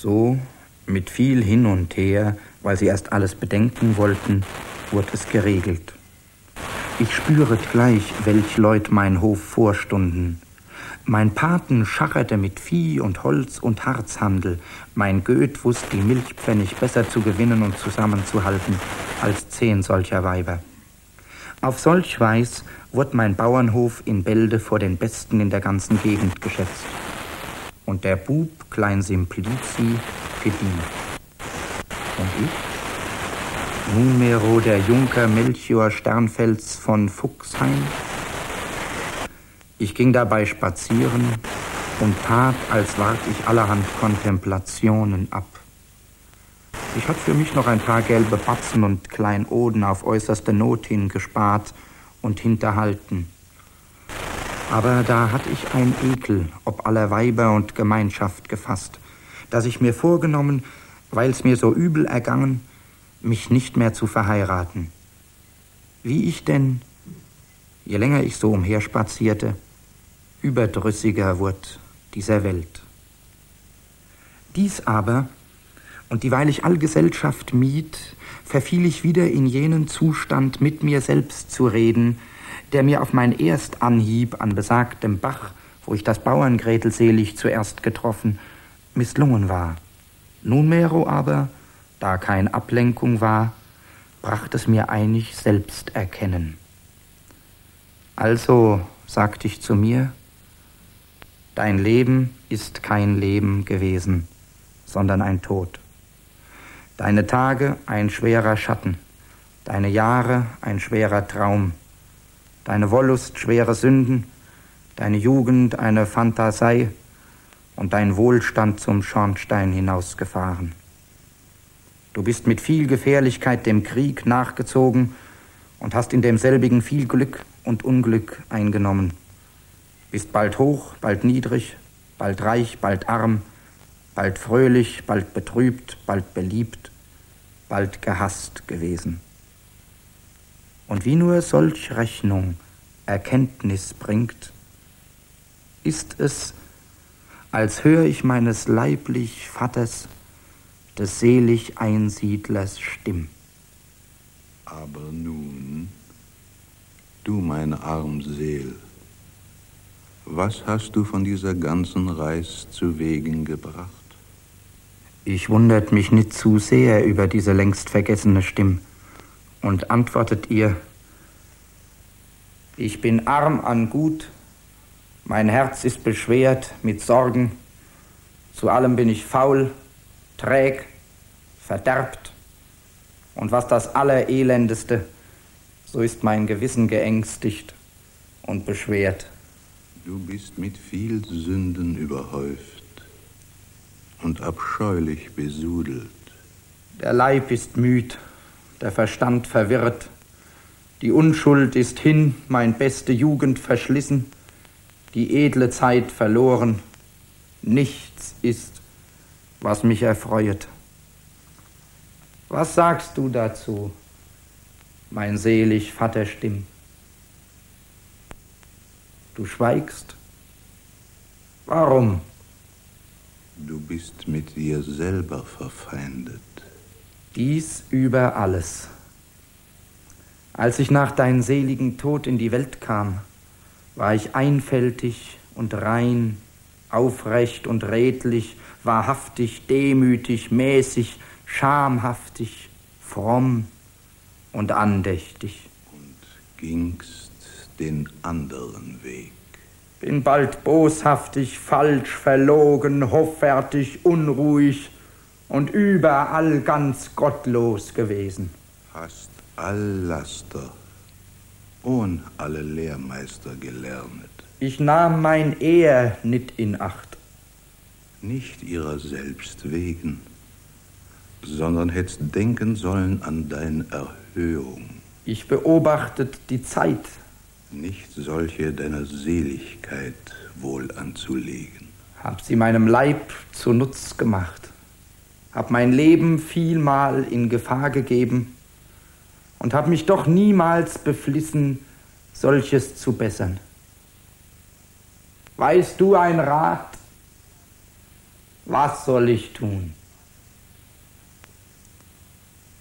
So, mit viel hin und her, weil sie erst alles bedenken wollten, wurde es geregelt. Ich spüret gleich, welch Leut mein Hof vorstunden. Mein Paten schacherte mit Vieh und Holz und Harzhandel. Mein Göt wusst die Milchpfennig besser zu gewinnen und zusammenzuhalten als 10 solcher Weiber. Auf solch Weis wurde mein Bauernhof in Bälde vor den Besten in der ganzen Gegend geschätzt. Und der Bub, Klein Simplici, gedieh. Und ich? Nunmehro der Junker Melchior Sternfels von Fuchsheim. Ich ging dabei spazieren und tat, als wart ich allerhand Kontemplationen ab. Ich hatte für mich noch ein paar gelbe Batzen und Kleinoden auf äußerste Not hin gespart und hinterhalten. Aber da hatte ich ein Ekel ob aller Weiber und Gemeinschaft gefasst, dass ich mir vorgenommen, weil's mir so übel ergangen, mich nicht mehr zu verheiraten. Wie ich denn, je länger ich so umherspazierte, überdrüssiger wurde dieser Welt. Dies aber, und dieweil ich all Gesellschaft mied, verfiel ich wieder in jenen Zustand, mit mir selbst zu reden, der mir auf mein Erstanhieb an besagtem Bach, wo ich das Bauerngretel selig zuerst getroffen, misslungen war. Nunmehro aber, da kein Ablenkung war, bracht es mir einig selbst erkennen. Also sagte ich zu mir, dein Leben ist kein Leben gewesen, sondern ein Tod. Deine Tage ein schwerer Schatten, deine Jahre ein schwerer Traum, deine Wollust schwere Sünden, deine Jugend eine Phantasei und dein Wohlstand zum Schornstein hinausgefahren. Du bist mit viel Gefährlichkeit dem Krieg nachgezogen und hast in demselbigen viel Glück und Unglück eingenommen. Bist bald hoch, bald niedrig, bald reich, bald arm, bald fröhlich, bald betrübt, bald beliebt, bald gehasst gewesen. Und wie nur solch Rechnung Erkenntnis bringt, ist es, als hör ich meines leiblich Vaters, des selig Einsiedlers Stimm. Aber nun, du meine arm Seel, was hast du von dieser ganzen Reis zuwegen gebracht? Ich wundert mich nicht zu sehr über diese längst vergessene Stimm und antwortet ihr, ich bin arm an Gut, mein Herz ist beschwert mit Sorgen, zu allem bin ich faul, träg, verderbt, und was das Allerelendeste, so ist mein Gewissen geängstigt und beschwert. Du bist mit viel Sünden überhäuft und abscheulich besudelt. Der Leib ist müd, der Verstand verwirrt, die Unschuld ist hin, mein beste Jugend verschlissen, die edle Zeit verloren, nichts ist, was mich erfreuet. Was sagst du dazu, mein selig Vaterstimm? Du schweigst. Warum? Du bist mit dir selber verfeindet. Dies über alles. Als ich nach deinem seligen Tod in die Welt kam, war ich einfältig und rein, aufrecht und redlich, wahrhaftig, demütig, mäßig, schamhaftig, fromm und andächtig. Und gingst den anderen Weg. Bin bald boshaftig, falsch, verlogen, hoffärtig, unruhig und überall ganz gottlos gewesen. Hast all Laster, ohn alle Lehrmeister gelernet. Ich nahm mein Ehr nit in Acht. Nicht ihrer selbst wegen, sondern hättest denken sollen an deine Erhöhung. Ich beobachtet die Zeit. Nicht solche deiner Seligkeit wohl anzulegen. Hab sie meinem Leib zu Nutz gemacht. Hab mein Leben vielmal in Gefahr gegeben und hab mich doch niemals beflissen, solches zu bessern. Weißt du ein Rat? Was soll ich tun?